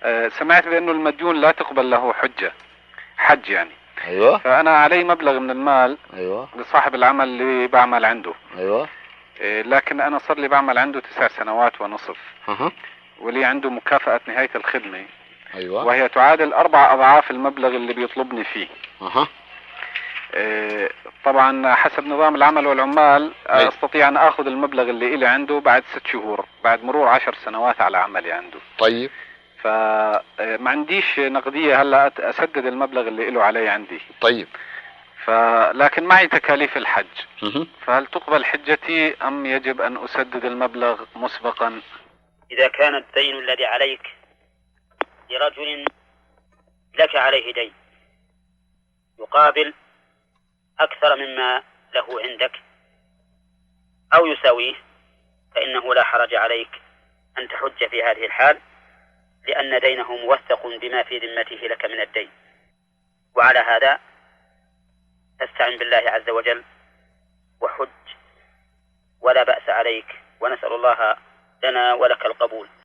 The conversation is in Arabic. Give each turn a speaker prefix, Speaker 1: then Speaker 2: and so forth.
Speaker 1: سمعت بأنه المديون لا تقبل له حج يعني.
Speaker 2: أيوة.
Speaker 1: فأنا علي مبلغ من المال.
Speaker 2: أيوة.
Speaker 1: لصاحب العمل اللي بعمل عنده.
Speaker 2: أيوة.
Speaker 1: لكن أنا صار لي بعمل عنده 9 سنوات ونصف. ولي عنده مكافأة نهاية الخدمة.
Speaker 2: أيوة.
Speaker 1: وهي تعادل 4 أضعاف المبلغ اللي بيطلبني فيه. طبعا حسب نظام العمل والعمال استطيع ان اخذ المبلغ اللي الي عنده بعد 6 شهور، بعد مرور 10 سنوات على عملي عنده.
Speaker 2: طيب.
Speaker 1: فما عنديش نقدية هلا اسدد المبلغ اللي له علي عندي.
Speaker 2: طيب.
Speaker 1: لكن معي تكاليف الحج. فهل تقبل حجتي ام يجب ان اسدد المبلغ مسبقا؟
Speaker 3: اذا كان الدين الذي عليك لرجل لك عليه دين يقابل أكثر مما له عندك أو يساويه، فإنه لا حرج عليك أن تحج في هذه الحال، لأن دينه موثق بما في ذمته لك من الدين. وعلى هذا تستعن بالله عز وجل وحج ولا بأس عليك، ونسأل الله لنا ولك القبول.